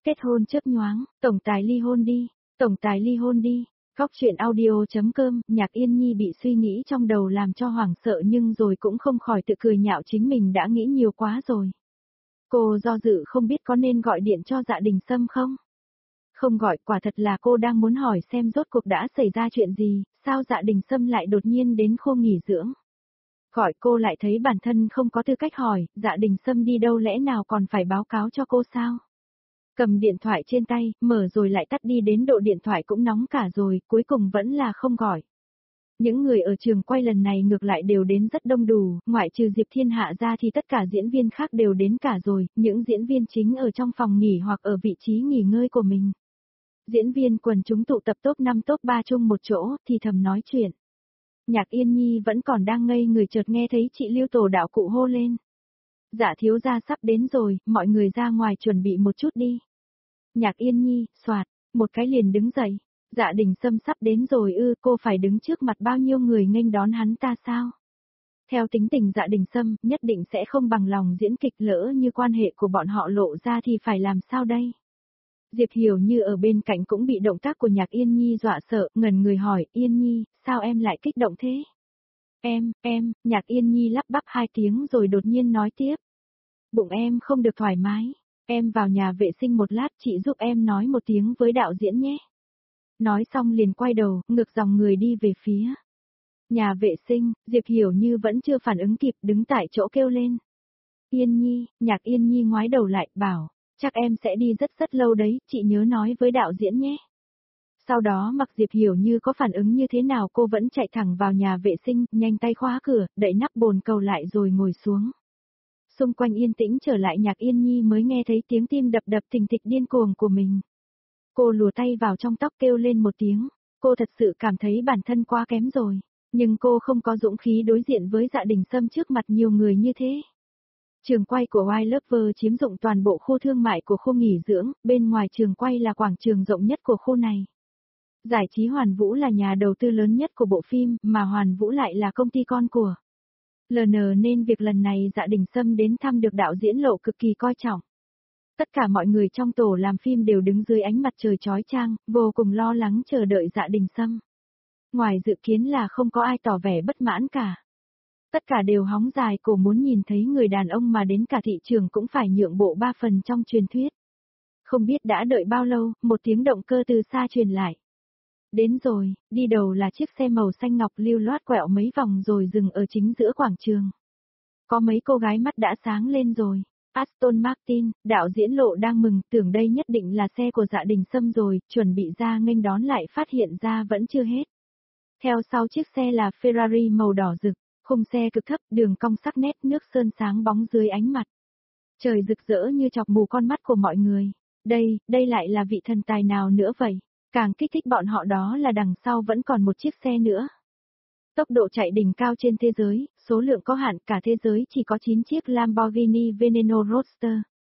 Kết hôn chớp nhoáng, tổng tài ly hôn đi, tổng tài ly hôn đi. Góc truyện audio.com, Nhạc Yên Nhi bị suy nghĩ trong đầu làm cho hoảng sợ nhưng rồi cũng không khỏi tự cười nhạo chính mình đã nghĩ nhiều quá rồi. Cô do dự không biết có nên gọi điện cho Dạ Đình Sâm không? Không gọi, quả thật là cô đang muốn hỏi xem rốt cuộc đã xảy ra chuyện gì, sao Dạ Đình Sâm lại đột nhiên đến khu nghỉ dưỡng. Gọi cô lại thấy bản thân không có tư cách hỏi, Dạ Đình Sâm đi đâu lẽ nào còn phải báo cáo cho cô sao? Cầm điện thoại trên tay, mở rồi lại tắt đi đến độ điện thoại cũng nóng cả rồi, cuối cùng vẫn là không gọi. Những người ở trường quay lần này ngược lại đều đến rất đông đủ, ngoại trừ Diệp Thiên Hạ ra thì tất cả diễn viên khác đều đến cả rồi, những diễn viên chính ở trong phòng nghỉ hoặc ở vị trí nghỉ ngơi của mình. Diễn viên quần chúng tụ tập top 5 top 3 chung một chỗ, thì thầm nói chuyện. Nhạc Yên Nhi vẫn còn đang ngây người chợt nghe thấy chị Lưu Tổ đạo cụ hô lên. Dạ thiếu gia sắp đến rồi, mọi người ra ngoài chuẩn bị một chút đi. Nhạc Yên Nhi, soạt, một cái liền đứng dậy. Dạ Đình Sâm sắp đến rồi cô phải đứng trước mặt bao nhiêu người nghênh đón hắn ta sao? Theo tính tình Dạ Đình Sâm, nhất định sẽ không bằng lòng diễn kịch, lỡ như quan hệ của bọn họ lộ ra thì phải làm sao đây? Diệp Hiểu Như ở bên cạnh cũng bị động tác của Nhạc Yên Nhi dọa sợ, ngẩn người hỏi, Yên Nhi, sao em lại kích động thế? Nhạc Yên Nhi lắp bắp 2 tiếng rồi đột nhiên nói tiếp. Bụng em không được thoải mái, em vào nhà vệ sinh một lát, chị giúp em nói một tiếng với đạo diễn nhé. Nói xong liền quay đầu, ngược dòng người đi về phía nhà vệ sinh. Diệp Hiểu Như vẫn chưa phản ứng kịp, đứng tại chỗ kêu lên. Yên Nhi, Nhạc Yên Nhi ngoái đầu lại, bảo, chắc em sẽ đi rất rất lâu đấy, chị nhớ nói với đạo diễn nhé. Sau đó mặc Diệp Hiểu Như có phản ứng như thế nào cô vẫn chạy thẳng vào nhà vệ sinh, nhanh tay khóa cửa, đậy nắp bồn cầu lại rồi ngồi xuống. Xung quanh yên tĩnh trở lại, Nhạc Yên Nhi mới nghe thấy tiếng tim đập đập thình thịch điên cuồng của mình. Cô lùa tay vào trong tóc kêu lên một tiếng, cô thật sự cảm thấy bản thân quá kém rồi, nhưng cô không có dũng khí đối diện với Dạ Đình Sâm trước mặt nhiều người như thế. Trường quay của White Lover chiếm dụng toàn bộ khu thương mại của khu nghỉ dưỡng, bên ngoài trường quay là quảng trường rộng nhất của khu này. Giải trí Hoàn Vũ là nhà đầu tư lớn nhất của bộ phim, mà Hoàn Vũ lại là công ty con của LN, nên việc lần này Dạ Đình Sâm đến thăm được đạo diễn Lộ cực kỳ coi trọng. Tất cả mọi người trong tổ làm phim đều đứng dưới ánh mặt trời chói chang, vô cùng lo lắng chờ đợi Dạ Đình Sâm. Ngoài dự kiến là không có ai tỏ vẻ bất mãn cả. Tất cả đều hóng dài cổ muốn nhìn thấy người đàn ông mà đến cả thị trường cũng phải nhượng bộ 3 phần trong truyền thuyết. Không biết đã đợi bao lâu, một tiếng động cơ từ xa truyền lại. Đến rồi, đi đầu là chiếc xe màu xanh ngọc lưu loát quẹo mấy vòng rồi dừng ở chính giữa quảng trường. Có mấy cô gái mắt đã sáng lên rồi. Aston Martin, đạo diễn Lộ đang mừng, tưởng đây nhất định là xe của Dạ Đình Sâm rồi, chuẩn bị ra nghênh đón lại phát hiện ra vẫn chưa hết. Theo sau chiếc xe là Ferrari màu đỏ rực, khung xe cực thấp, đường cong sắc nét, nước sơn sáng bóng dưới ánh mặt. Trời rực rỡ như chọc mù con mắt của mọi người. Đây lại là vị thần tài nào nữa vậy? Càng kích thích bọn họ đó là đằng sau vẫn còn một chiếc xe nữa. Tốc độ chạy đỉnh cao trên thế giới, số lượng có hạn, cả thế giới chỉ có 9 chiếc Lamborghini Veneno Roadster.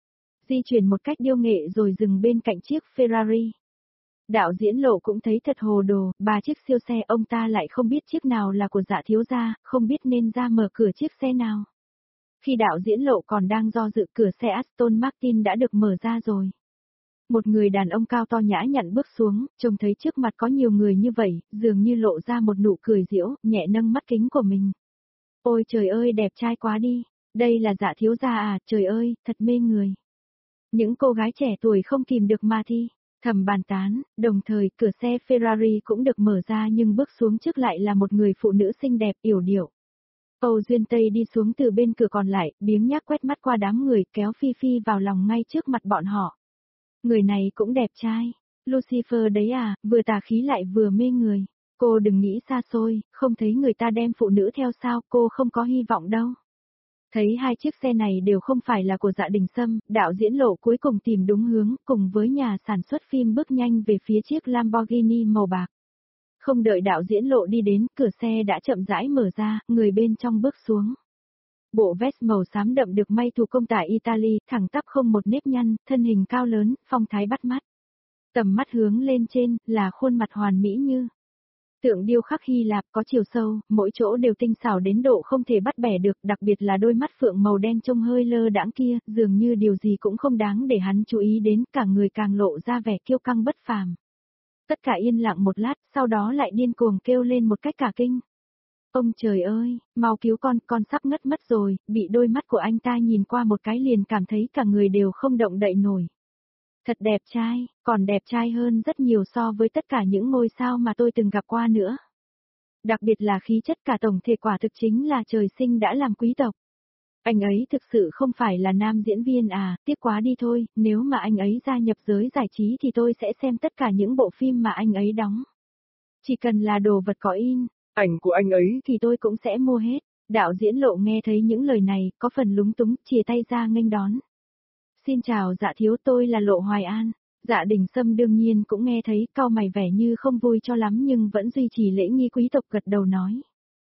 Di chuyển một cách điêu nghệ rồi dừng bên cạnh chiếc Ferrari. Đạo diễn Lộ cũng thấy thật hồ đồ, 3 chiếc siêu xe ông ta lại không biết chiếc nào là của Dạ thiếu gia, không biết nên ra mở cửa chiếc xe nào. Khi đạo diễn Lộ còn đang do dự, cửa xe Aston Martin đã được mở ra rồi. Một người đàn ông cao to nhã nhặn bước xuống, trông thấy trước mặt có nhiều người như vậy, dường như lộ ra một nụ cười giễu, nhẹ nâng mắt kính của mình. Ôi trời ơi, đẹp trai quá đi, đây là Dạ thiếu gia à, trời ơi, thật mê người. Những cô gái trẻ tuổi không kìm được mà thầm bàn tán, đồng thời cửa xe Ferrari cũng được mở ra nhưng bước xuống trước lại là một người phụ nữ xinh đẹp yểu điệu. Âu Duyên Tây đi xuống từ bên cửa còn lại, biếng nhác quét mắt qua đám người, kéo Phi Phi vào lòng ngay trước mặt bọn họ. Người này cũng đẹp trai. Lucifer đấy à, vừa tà khí lại vừa mê người. Cô đừng nghĩ xa xôi, không thấy người ta đem phụ nữ theo sao, cô không có hy vọng đâu. Thấy 2 chiếc xe này đều không phải là của Dạ Đình Sâm, đạo diễn Lộ cuối cùng tìm đúng hướng, cùng với nhà sản xuất phim bước nhanh về phía chiếc Lamborghini màu bạc. Không đợi đạo diễn Lộ đi đến, cửa xe đã chậm rãi mở ra, người bên trong bước xuống. Bộ vest màu xám đậm được may thủ công tại Italy, thẳng tắp không một nếp nhăn, thân hình cao lớn, phong thái bắt mắt. Tầm mắt hướng lên trên, là khuôn mặt hoàn mỹ như Tượng điêu khắc Hy Lạp có chiều sâu, mỗi chỗ đều tinh xảo đến độ không thể bắt bẻ được, đặc biệt là đôi mắt phượng màu đen trông hơi lơ đãng kia, dường như điều gì cũng không đáng để hắn chú ý đến, cả người càng lộ ra vẻ kiêu căng bất phàm. Tất cả yên lặng một lát, sau đó lại điên cuồng kêu lên một cách cả kinh. Ông trời ơi, mau cứu con sắp ngất mất rồi, bị đôi mắt của anh ta nhìn qua một cái liền cảm thấy cả người đều không động đậy nổi. Thật đẹp trai, còn đẹp trai hơn rất nhiều so với tất cả những ngôi sao mà tôi từng gặp qua nữa. Đặc biệt là khí chất cả tổng thể quả thực chính là trời sinh đã làm quý tộc. Anh ấy thực sự không phải là nam diễn viên à, tiếc quá đi thôi, nếu mà anh ấy gia nhập giới giải trí thì tôi sẽ xem tất cả những bộ phim mà anh ấy đóng. Chỉ cần là đồ vật có in, ảnh của anh ấy thì tôi cũng sẽ mua hết. Đạo diễn Lộ nghe thấy những lời này, có phần lúng túng, chìa tay ra nghênh đón. Xin chào Dạ thiếu, tôi là Lộ Hoài An. Dạ Đình Sâm đương nhiên cũng nghe thấy, cau mày vẻ như không vui cho lắm nhưng vẫn duy trì lễ nghi quý tộc gật đầu nói.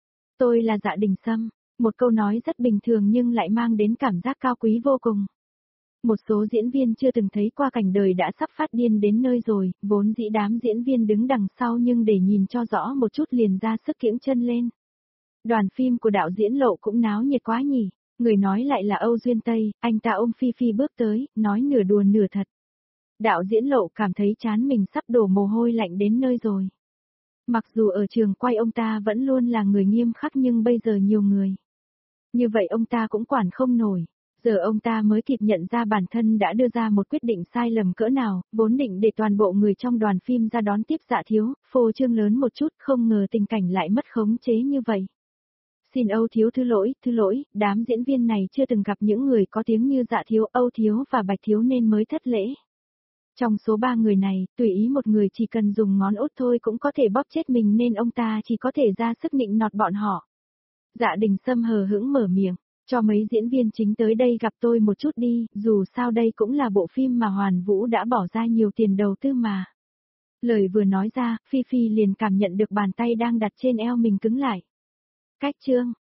Tôi là Dạ Đình Sâm, một câu nói rất bình thường nhưng lại mang đến cảm giác cao quý vô cùng. Một số diễn viên chưa từng thấy qua cảnh đời đã sắp phát điên đến nơi rồi, vốn dĩ đám diễn viên đứng đằng sau nhưng để nhìn cho rõ một chút liền ra sức kiễng chân lên. Đoàn phim của đạo diễn Lộ cũng náo nhiệt quá nhỉ. Người nói lại là Âu Duyên Tây, anh ta ôm Phi Phi bước tới, nói nửa đùa nửa thật. Đạo diễn Lộ cảm thấy chán mình sắp đổ mồ hôi lạnh đến nơi rồi. Mặc dù ở trường quay ông ta vẫn luôn là người nghiêm khắc nhưng bây giờ nhiều người. Như vậy ông ta cũng quản không nổi. Giờ ông ta mới kịp nhận ra bản thân đã đưa ra một quyết định sai lầm cỡ nào, vốn định để toàn bộ người trong đoàn phim ra đón tiếp Dạ thiếu, phô trương lớn một chút, không ngờ tình cảnh lại mất khống chế như vậy. Xin Âu thiếu thứ lỗi, đám diễn viên này chưa từng gặp những người có tiếng như Dạ thiếu, Âu thiếu và Bạch thiếu nên mới thất lễ. Trong số 3 người này, tùy ý một người chỉ cần dùng ngón út thôi cũng có thể bóp chết mình nên ông ta chỉ có thể ra sức nịnh nọt bọn họ. Dạ Đình Sâm hờ hững mở miệng, cho mấy diễn viên chính tới đây gặp tôi một chút đi, dù sao đây cũng là bộ phim mà Hoàn Vũ đã bỏ ra nhiều tiền đầu tư mà. Lời vừa nói ra, Phi Phi liền cảm nhận được bàn tay đang đặt trên eo mình cứng lại. Cách chương